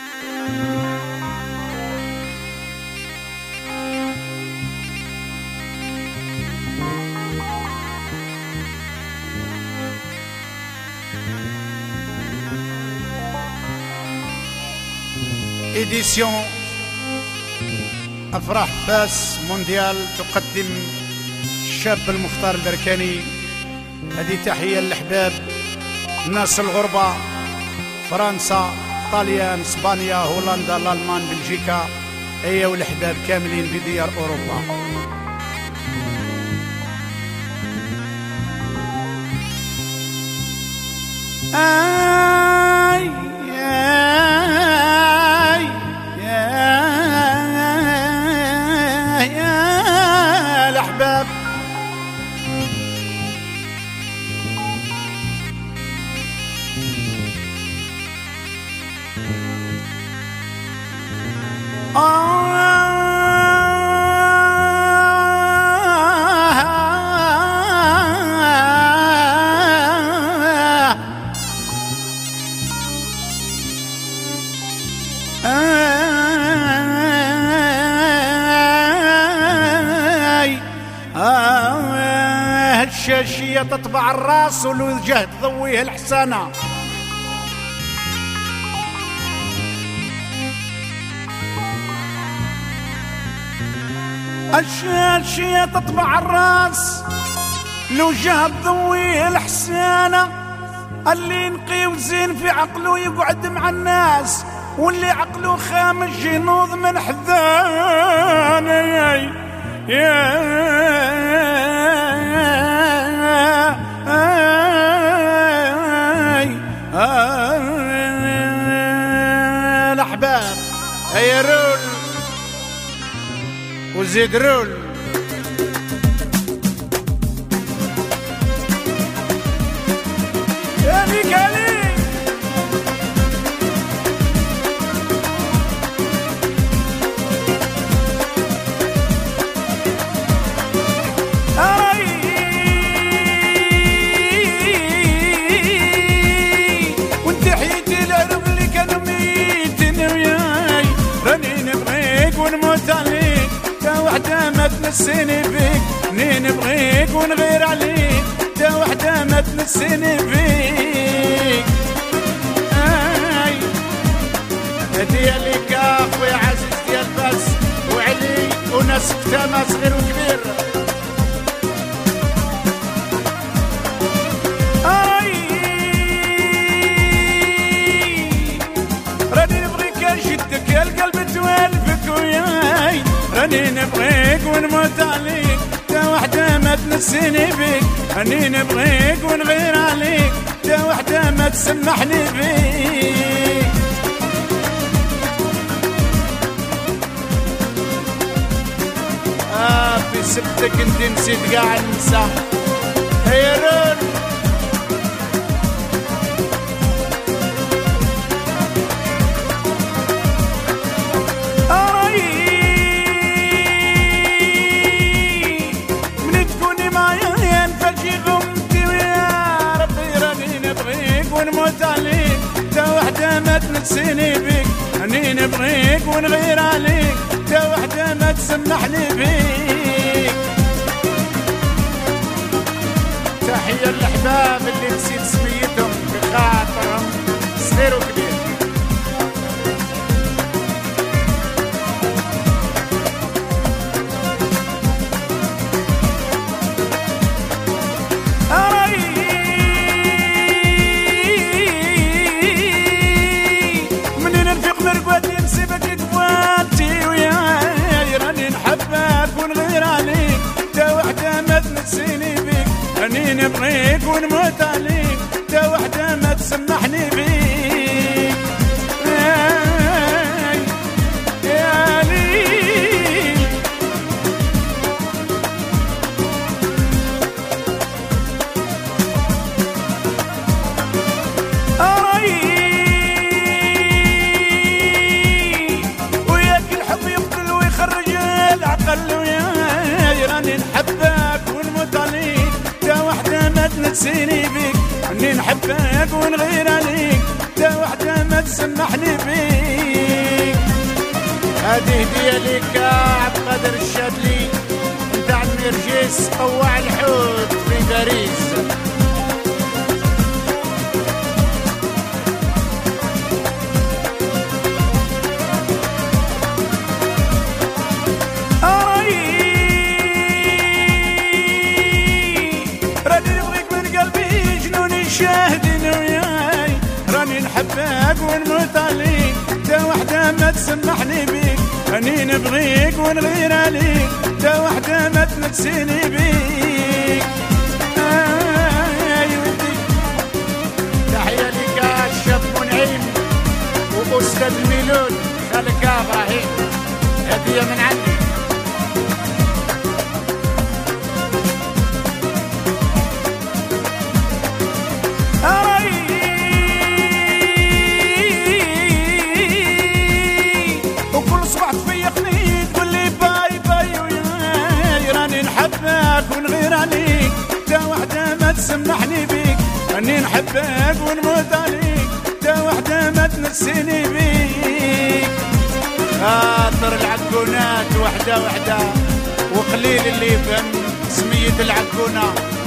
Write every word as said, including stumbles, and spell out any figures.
إديسيون أفراح باس مونديال تقدم الشاب المختار البركاني. هذه تحية للأحباب الناس الغربة، فرنسا، طاليان، اسبانيا، هولندا، الألمان، بلجيكا، أي والأحباب كاملين في ديار أوروبا. آي آي يا الأحباب، الشاشية تطبع الراس والوجه تضويه الحسانة. الشاشية تطبع الراس الوجه تضويه الحسانة. اللي نقي وزين في عقله يقعد مع الناس، واللي عقله خامس جنوض من حذان. يا يا الأحباب، هيا رول وزيد رول. يا ميكالي ما تنسيني فيك، ني نبغيك ونغير عليك، تا وحدة ما تنسيني فيك. آي هدية ليك أخويا عزيز ديال باس وعلي وناس كتامة صغير وكبير. آي راني نبغيك يا جدك يا القلب توالفك وياي، راني نبغيك ونموت عليك، تا وحدة ما تنسيني بيك، راني نبغيك ونغير عليك، تا وحدة ما تسمحني بيك. آه في سبتك انت نسيت قاع النساء. هيا رول ونموت عليك، تا وحدة ما تنسيني بيك، راني نبغيك ونغير عليك، تا وحدة ما تسمحني بيك. تحية للأحباب اللي نسيت سميتهم بخاطرهم صغير وكبير. راني نبغيك ونموت عليك، تا وحدة ما تسمحني بيك. يا ليل وياك الحب يقتل ويخرج العقل، وياي راني نحبك ونموت عليك، تا وحدة ما تنسيني بيك، راني نحبك ونغير عليك، تا وحدة ما تسمحني بيك. هذه هدية ليك عبد القادر الشادلي نتاع المرجيس طوع الحوت في باريس. شاهدين وياي راني نحبك ونموت عليك، تا وحدة ما تسمحني بيك، راني نبغيك ونغير عليك، تا وحدة ما تنسيني بيك. آي ودي تحية ليك الشاب منعيم وأستاذ ميلود خالك إبراهيم، هدية من عندي. ونغير عليك تا وحدة ما تسمحني بيك، راني نحبك ونموت عليك، تا وحدة ما تنسيني بيك. خاطر العكونات وحدة وحدة وقليل اللي يفهم سمية العكونة.